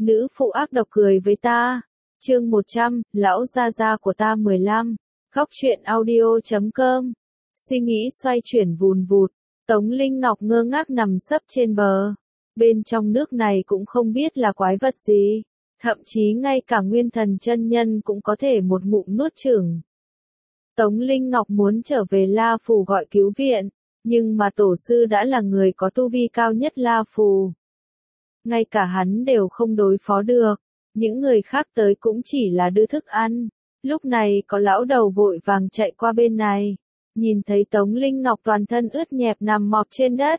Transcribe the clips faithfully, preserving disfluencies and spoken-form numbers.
Nữ phụ ác độc cười với ta. Chương một trăm, lão gia gia của ta mười lăm. Góc truyện audio chấm com. Suy nghĩ xoay chuyển vùn vụt. Tống Linh Ngọc ngơ ngác nằm sấp trên bờ. Bên trong nước này cũng không biết là quái vật gì. Thậm chí ngay cả Nguyên Thần chân nhân cũng có thể một ngụm nuốt chửng. Tống Linh Ngọc muốn trở về La Phù gọi cứu viện, nhưng mà tổ sư đã là người có tu vi cao nhất La Phù. Ngay cả hắn đều không đối phó được, những người khác tới cũng chỉ là đưa thức ăn. Lúc này có lão đầu vội vàng chạy qua bên này, nhìn thấy Tống Linh Ngọc toàn thân ướt nhẹp nằm mọp trên đất.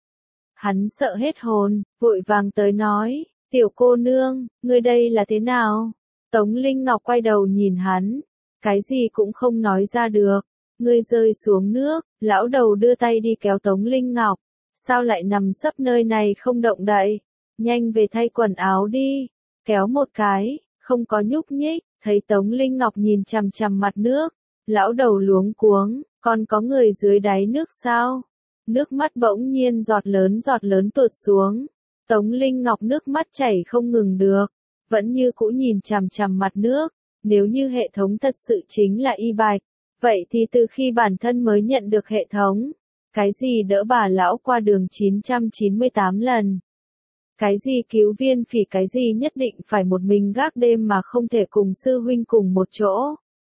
Hắn sợ hết hồn, vội vàng tới nói, tiểu cô nương, ngươi đây là thế nào? Tống Linh Ngọc quay đầu nhìn hắn, cái gì cũng không nói ra được. Ngươi rơi xuống nước, lão đầu đưa tay đi kéo Tống Linh Ngọc. Sao lại nằm sấp nơi này không động đậy? Nhanh về thay quần áo đi. Kéo một cái, không có nhúc nhích, thấy Tống Linh Ngọc nhìn chằm chằm mặt nước. Lão đầu luống cuống, còn có người dưới đáy nước sao? Nước mắt bỗng nhiên giọt lớn giọt lớn tuột xuống. Tống Linh Ngọc nước mắt chảy không ngừng được, vẫn như cũ nhìn chằm chằm mặt nước. Nếu như hệ thống thật sự chính là y bạch, vậy thì từ khi bản thân mới nhận được hệ thống, cái gì đỡ bà lão qua đường chín trăm chín mươi tám lần. Cái gì cứu viên phỉ, cái gì nhất định phải một mình gác đêm mà không thể cùng sư huynh cùng một chỗ.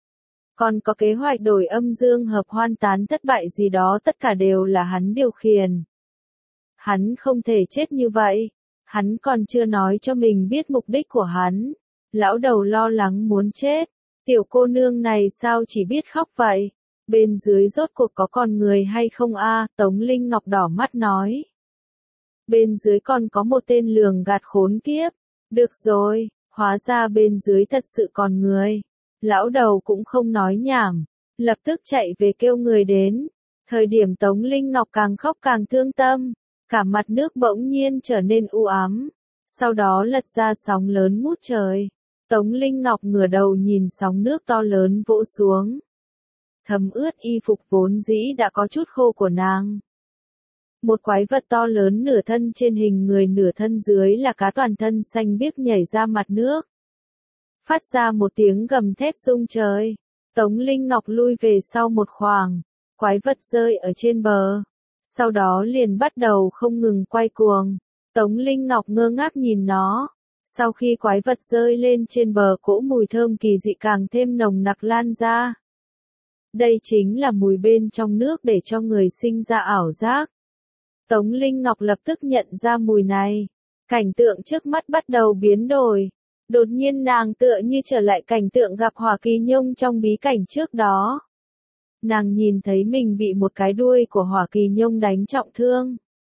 Còn có kế hoạch đổi âm dương hợp hoan tán thất bại gì đó, tất cả đều là hắn điều khiển. Hắn không thể chết như vậy. Hắn còn chưa nói cho mình biết mục đích của hắn. Lão đầu lo lắng muốn chết. Tiểu cô nương này sao chỉ biết khóc vậy? Bên dưới rốt cuộc có con người hay không a? Tống Linh Ngọc đỏ mắt nói. Bên dưới còn có một tên lường gạt khốn kiếp. Được rồi, hóa ra bên dưới thật sự còn người. Lão đầu cũng không nói nhảm, lập tức chạy về kêu người đến. Thời điểm Tống Linh Ngọc càng khóc càng thương tâm, cả mặt nước bỗng nhiên trở nên u ám, sau đó lật ra sóng lớn ngút trời. Tống Linh Ngọc ngửa đầu nhìn sóng nước to lớn vỗ xuống. Thấm ướt y phục vốn dĩ đã có chút khô của nàng. Một quái vật to lớn nửa thân trên hình người nửa thân dưới là cá toàn thân xanh biếc nhảy ra mặt nước. Phát ra một tiếng gầm thét rung trời. Tống Linh Ngọc lui về sau một khoảng. Quái vật rơi ở trên bờ. Sau đó liền bắt đầu không ngừng quay cuồng. Tống Linh Ngọc ngơ ngác nhìn nó. Sau khi quái vật rơi lên trên bờ, cỗ mùi thơm kỳ dị càng thêm nồng nặc lan ra. Đây chính là mùi bên trong nước để cho người sinh ra ảo giác. Tống Linh Ngọc lập tức nhận ra mùi này. Cảnh tượng trước mắt bắt đầu biến đổi. Đột nhiên nàng tựa như trở lại cảnh tượng gặp Hỏa Kỳ Nhung trong bí cảnh trước đó. Nàng nhìn thấy mình bị một cái đuôi của Hỏa Kỳ Nhung đánh trọng thương.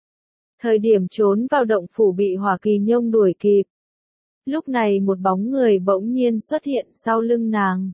Thời điểm trốn vào động phủ bị Hỏa Kỳ Nhung đuổi kịp. Lúc này một bóng người bỗng nhiên xuất hiện sau lưng nàng.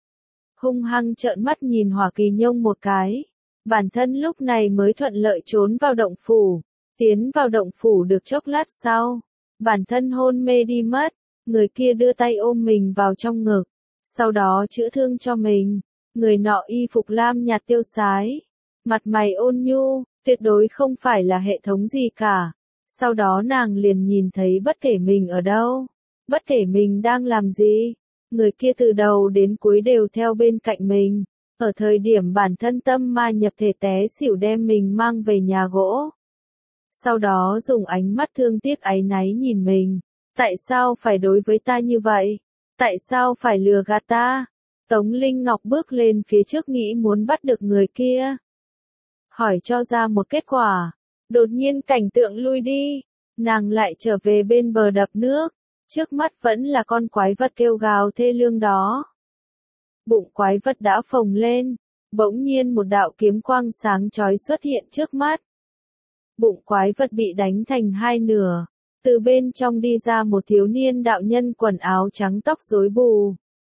Hung hăng trợn mắt nhìn Hỏa Kỳ Nhung một cái. Bản thân lúc này mới thuận lợi trốn vào động phủ. Tiến vào động phủ được chốc lát sau. Bản thân hôn mê đi mất. Người kia đưa tay ôm mình vào trong ngực. Sau đó chữa thương cho mình. Người nọ y phục lam nhạt tiêu sái. Mặt mày ôn nhu, tuyệt đối không phải là hệ thống gì cả. Sau đó nàng liền nhìn thấy bất kể mình ở đâu. Bất kể mình đang làm gì, người kia từ đầu đến cuối đều theo bên cạnh mình. Ở thời điểm bản thân tâm ma nhập thể té xỉu đem mình mang về nhà gỗ. Sau đó dùng ánh mắt thương tiếc áy náy nhìn mình. Tại sao phải đối với ta như vậy? Tại sao phải lừa gạt ta? Tống Linh Ngọc bước lên phía trước nghĩ muốn bắt được người kia. Hỏi cho ra một kết quả. Đột nhiên cảnh tượng lui đi. Nàng lại trở về bên bờ đập nước. Trước mắt vẫn là con quái vật kêu gào thê lương đó. Bụng quái vật đã phồng lên. Bỗng nhiên một đạo kiếm quang sáng chói xuất hiện trước mắt. Bụng quái vật bị đánh thành hai nửa. Từ bên trong đi ra một thiếu niên đạo nhân quần áo trắng tóc rối bù.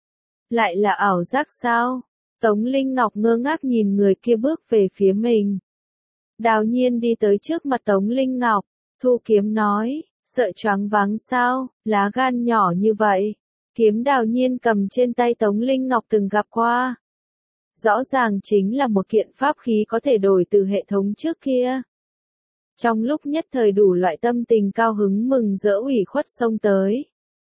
Lại là ảo giác sao? Tống Linh Ngọc ngơ ngác nhìn người kia bước về phía mình. Đào Nhiên đi tới trước mặt Tống Linh Ngọc, thu kiếm nói, sợ choáng váng sao, lá gan nhỏ như vậy. Kiếm Đào Nhiên cầm trên tay Tống Linh Ngọc từng gặp qua. Rõ ràng chính là một kiện pháp khí có thể đổi từ hệ thống trước kia. Trong lúc nhất thời đủ loại tâm tình cao hứng mừng rỡ ủy khuất xông tới.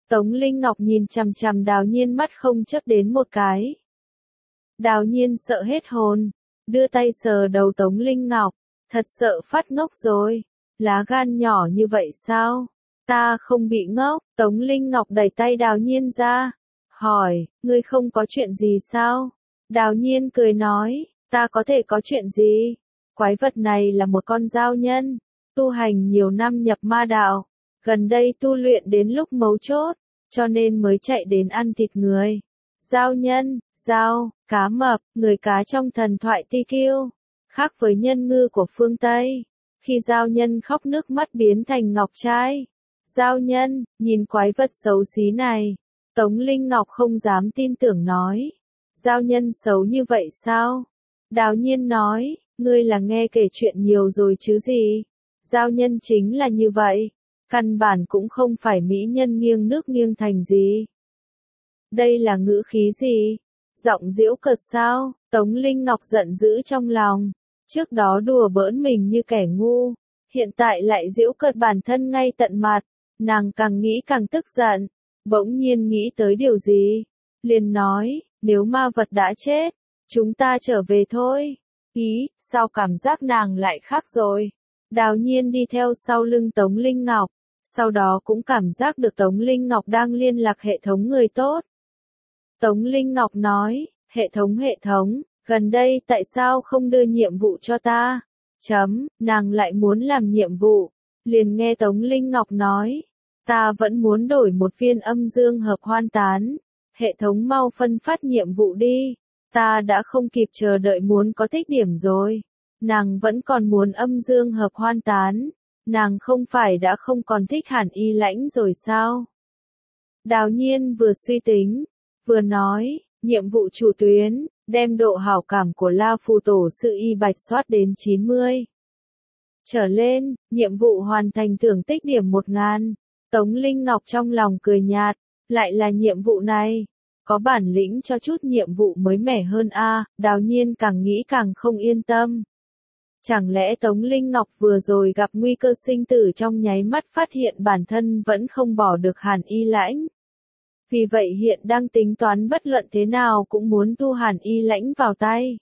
Tống Linh Ngọc nhìn chằm chằm Đào Nhiên mắt không chớp đến một cái. Đào Nhiên sợ hết hồn, đưa tay sờ đầu Tống Linh Ngọc, thật sợ phát ngốc rồi. Lá gan nhỏ như vậy sao? Ta không bị ngốc. Tống Linh Ngọc đẩy tay Đào Nhiên ra, hỏi, ngươi không có chuyện gì sao? Đào Nhiên cười nói, ta có thể có chuyện gì? Quái vật này là một con giao nhân, tu hành nhiều năm nhập ma đạo, gần đây tu luyện đến lúc mấu chốt, cho nên mới chạy đến ăn thịt người. Giao nhân, giao, cá mập, người cá trong thần thoại Ti Kiêu, khác với nhân ngư của phương Tây. Khi giao nhân khóc nước mắt biến thành ngọc trai. Giao nhân, nhìn quái vật xấu xí này. Tống Linh Ngọc không dám tin tưởng nói. Giao nhân xấu như vậy sao? Đào Nhiên nói, ngươi là nghe kể chuyện nhiều rồi chứ gì. Giao nhân chính là như vậy. Căn bản cũng không phải mỹ nhân nghiêng nước nghiêng thành gì. Đây là ngữ khí gì? Giọng giễu cợt sao? Tống Linh Ngọc giận dữ trong lòng. Trước đó đùa bỡn mình như kẻ ngu. Hiện tại lại giễu cợt bản thân ngay tận mặt. Nàng càng nghĩ càng tức giận. Bỗng nhiên nghĩ tới điều gì? Liền nói, nếu ma vật đã chết, chúng ta trở về thôi. Ý, sao cảm giác nàng lại khác rồi? Đào Nhiên đi theo sau lưng Tống Linh Ngọc. Sau đó cũng cảm giác được Tống Linh Ngọc đang liên lạc hệ thống người tốt. Tống Linh Ngọc nói, hệ thống hệ thống, gần đây tại sao không đưa nhiệm vụ cho ta? Chấm, nàng lại muốn làm nhiệm vụ. Liền nghe Tống Linh Ngọc nói, ta vẫn muốn đổi một viên âm dương hợp hoan tán. Hệ thống mau phân phát nhiệm vụ đi. Ta đã không kịp chờ đợi muốn có tích điểm rồi. Nàng vẫn còn muốn âm dương hợp hoan tán. Nàng không phải đã không còn thích Hàn Y Lãnh rồi sao? Đào Nhiên vừa suy tính, vừa nói, nhiệm vụ chủ tuyến, đem độ hảo cảm của La Phù Tổ sư Y Bạch soát đến chín mươi. Trở lên, nhiệm vụ hoàn thành thưởng tích điểm một ngàn. Tống Linh Ngọc trong lòng cười nhạt, lại là nhiệm vụ này. Có bản lĩnh cho chút nhiệm vụ mới mẻ hơn a. Đào Nhiên càng nghĩ càng không yên tâm. Chẳng lẽ Tống Linh Ngọc vừa rồi gặp nguy cơ sinh tử trong nháy mắt phát hiện bản thân vẫn không bỏ được Hàn Y Lãnh. Vì vậy hiện đang tính toán bất luận thế nào cũng muốn thu Hàn Y Lãnh vào tay.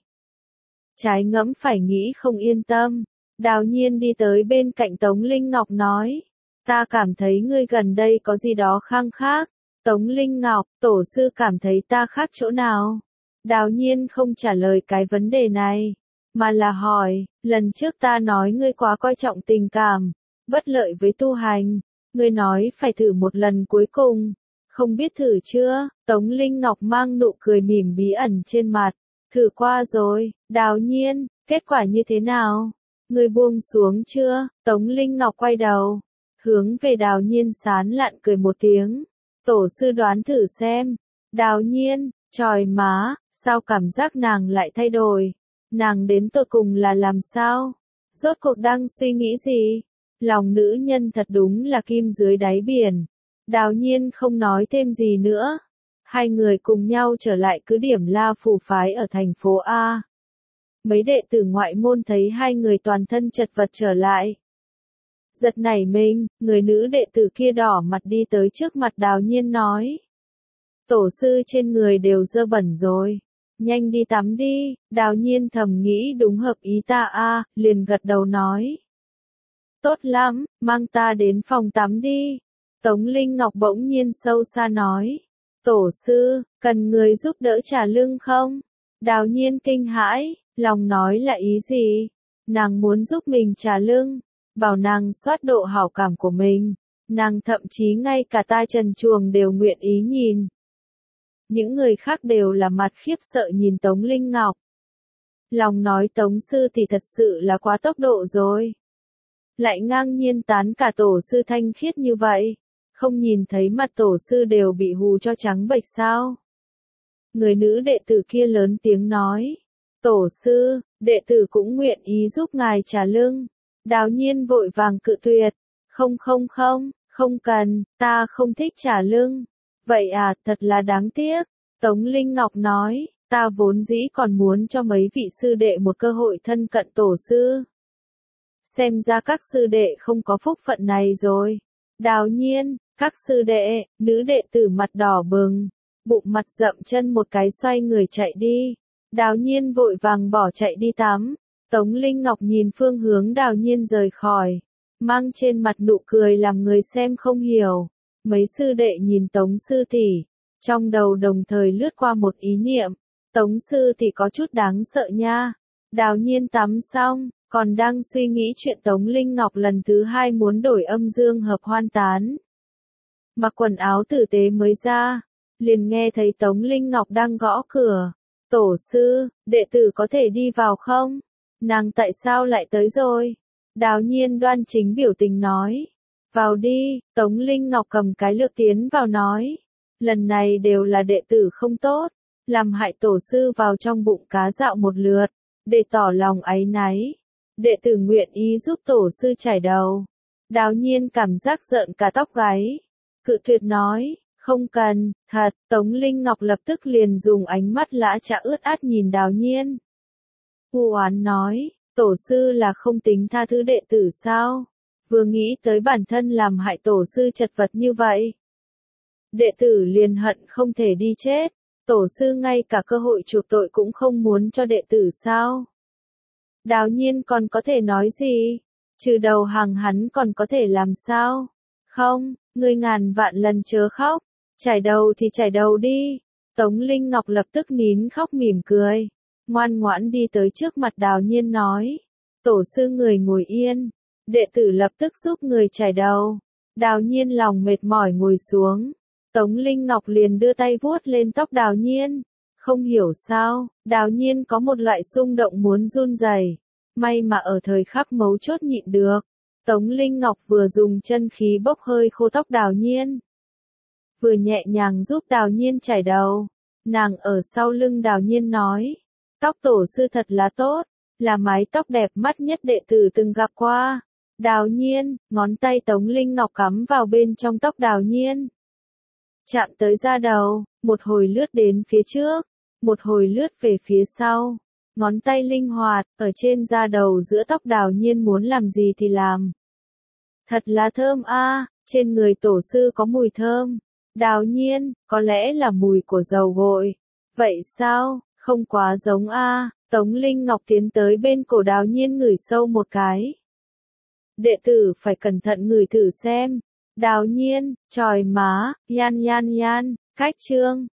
Trái ngẫm phải nghĩ không yên tâm. Đào Nhiên đi tới bên cạnh Tống Linh Ngọc nói. Ta cảm thấy ngươi gần đây có gì đó khang khác. Tống Linh Ngọc, tổ sư cảm thấy ta khác chỗ nào? Đào Nhiên không trả lời cái vấn đề này. Mà là hỏi, lần trước ta nói ngươi quá coi trọng tình cảm, bất lợi với tu hành. Ngươi nói phải thử một lần cuối cùng. Không biết thử chưa? Tống Linh Ngọc mang nụ cười mỉm bí ẩn trên mặt. Thử qua rồi, Đào Nhiên, kết quả như thế nào? Ngươi buông xuống chưa? Tống Linh Ngọc quay đầu, hướng về Đào Nhiên sán lạn cười một tiếng. Tổ sư đoán thử xem. Đào Nhiên, trời má, sao cảm giác nàng lại thay đổi? Nàng đến tột cùng là làm sao? Rốt cuộc đang suy nghĩ gì? Lòng nữ nhân thật đúng là kim dưới đáy biển. Đào Nhiên không nói thêm gì nữa. Hai người cùng nhau trở lại cứ điểm La Phù phái ở thành phố A. Mấy đệ tử ngoại môn thấy hai người toàn thân chật vật trở lại. Giật nảy mình, người nữ đệ tử kia đỏ mặt đi tới trước mặt Đào Nhiên nói. Tổ sư trên người đều dơ bẩn rồi. Nhanh đi tắm đi. Đào Nhiên thầm nghĩ đúng hợp ý ta a, liền gật đầu nói. Tốt lắm, mang ta đến phòng tắm đi. Tống Linh Ngọc bỗng nhiên sâu xa nói. Tổ sư, cần người giúp đỡ trả lưng không? Đào Nhiên kinh hãi, lòng nói là ý gì? Nàng muốn giúp mình trả lưng, bảo nàng soát độ hảo cảm của mình. Nàng thậm chí ngay cả tai trần truồng đều nguyện ý nhìn. Những người khác đều là mặt khiếp sợ nhìn Tống Linh Ngọc. Lòng nói Tống sư thì thật sự là quá tốc độ rồi. Lại ngang nhiên tán cả tổ sư thanh khiết như vậy. Không nhìn thấy mặt tổ sư đều bị hù cho trắng bệch sao? Người nữ đệ tử kia lớn tiếng nói. Tổ sư, đệ tử cũng nguyện ý giúp ngài trả lưng. Đào Nhiên vội vàng cự tuyệt. Không không không, không cần, ta không thích trả lưng. Vậy à, thật là đáng tiếc. Tống Linh Ngọc nói, ta vốn dĩ còn muốn cho mấy vị sư đệ một cơ hội thân cận tổ sư. Xem ra các sư đệ không có phúc phận này rồi. Đào Nhiên, Các sư đệ, nữ đệ tử mặt đỏ bừng, bụng mặt dậm chân một cái xoay người chạy đi. Đào Nhiên vội vàng bỏ chạy đi tắm. Tống Linh Ngọc nhìn phương hướng Đào Nhiên rời khỏi, mang trên mặt nụ cười làm người xem không hiểu. Mấy sư đệ nhìn Tống sư tỷ, trong đầu đồng thời lướt qua một ý niệm, Tống sư tỷ có chút đáng sợ nha. Đào Nhiên tắm xong, còn đang suy nghĩ chuyện Tống Linh Ngọc lần thứ hai muốn đổi âm dương hợp hoan tán. Mặc quần áo tử tế mới ra, liền nghe thấy Tống Linh Ngọc đang gõ cửa. Tổ sư, đệ tử có thể đi vào không? Nàng tại sao lại tới rồi? Đào Nhiên đoan chính biểu tình nói. Vào đi, Tống Linh Ngọc cầm cái lược tiến vào nói. Lần này đều là đệ tử không tốt, làm hại tổ sư vào trong bụng cá dạo một lượt, để tỏ lòng áy náy. Đệ tử nguyện ý giúp tổ sư chải đầu. Đào Nhiên cảm giác giận cả tóc gáy, cự tuyệt nói. Không cần, thật, Tống Linh Ngọc lập tức liền dùng ánh mắt lã chã ướt át nhìn Đào Nhiên. U oán nói, tổ sư là không tính tha thứ đệ tử sao? Vừa nghĩ tới bản thân làm hại tổ sư chật vật như vậy. Đệ tử liền hận không thể đi chết, tổ sư ngay cả cơ hội chuộc tội cũng không muốn cho đệ tử sao? Đào Nhiên còn có thể nói gì? Trừ đầu hàng hắn còn có thể làm sao? Không, ngươi ngàn vạn lần chớ khóc. Chải đầu thì chải đầu đi. Tống Linh Ngọc lập tức nín khóc mỉm cười, ngoan ngoãn đi tới trước mặt Đào Nhiên nói. Tổ sư người ngồi yên, đệ tử lập tức giúp người chải đầu. Đào Nhiên lòng mệt mỏi ngồi xuống. Tống Linh Ngọc liền đưa tay vuốt lên tóc Đào Nhiên. Không hiểu sao, Đào Nhiên có một loại xung động muốn run rẩy. May mà ở thời khắc mấu chốt nhịn được. Tống Linh Ngọc vừa dùng chân khí bốc hơi khô tóc Đào Nhiên, vừa nhẹ nhàng giúp Đào Nhiên chải đầu. Nàng ở sau lưng Đào Nhiên nói, tóc tổ sư thật là tốt, là mái tóc đẹp mắt nhất đệ tử từng gặp qua. Đào Nhiên, ngón tay Tống Linh Ngọc cắm vào bên trong tóc Đào Nhiên, chạm tới da đầu, một hồi lướt đến phía trước, một hồi lướt về phía sau. Ngón tay linh hoạt, ở trên da đầu giữa tóc Đào Nhiên muốn làm gì thì làm. Thật là thơm a, trên người tổ sư có mùi thơm. Đào Nhiên, có lẽ là mùi của dầu gội. Vậy sao, không quá giống a. Tống Linh Ngọc tiến tới bên cổ Đào Nhiên ngửi sâu một cái. Đệ tử phải cẩn thận ngửi thử xem. Đào Nhiên, chòi má, yan yan yan, cách chương.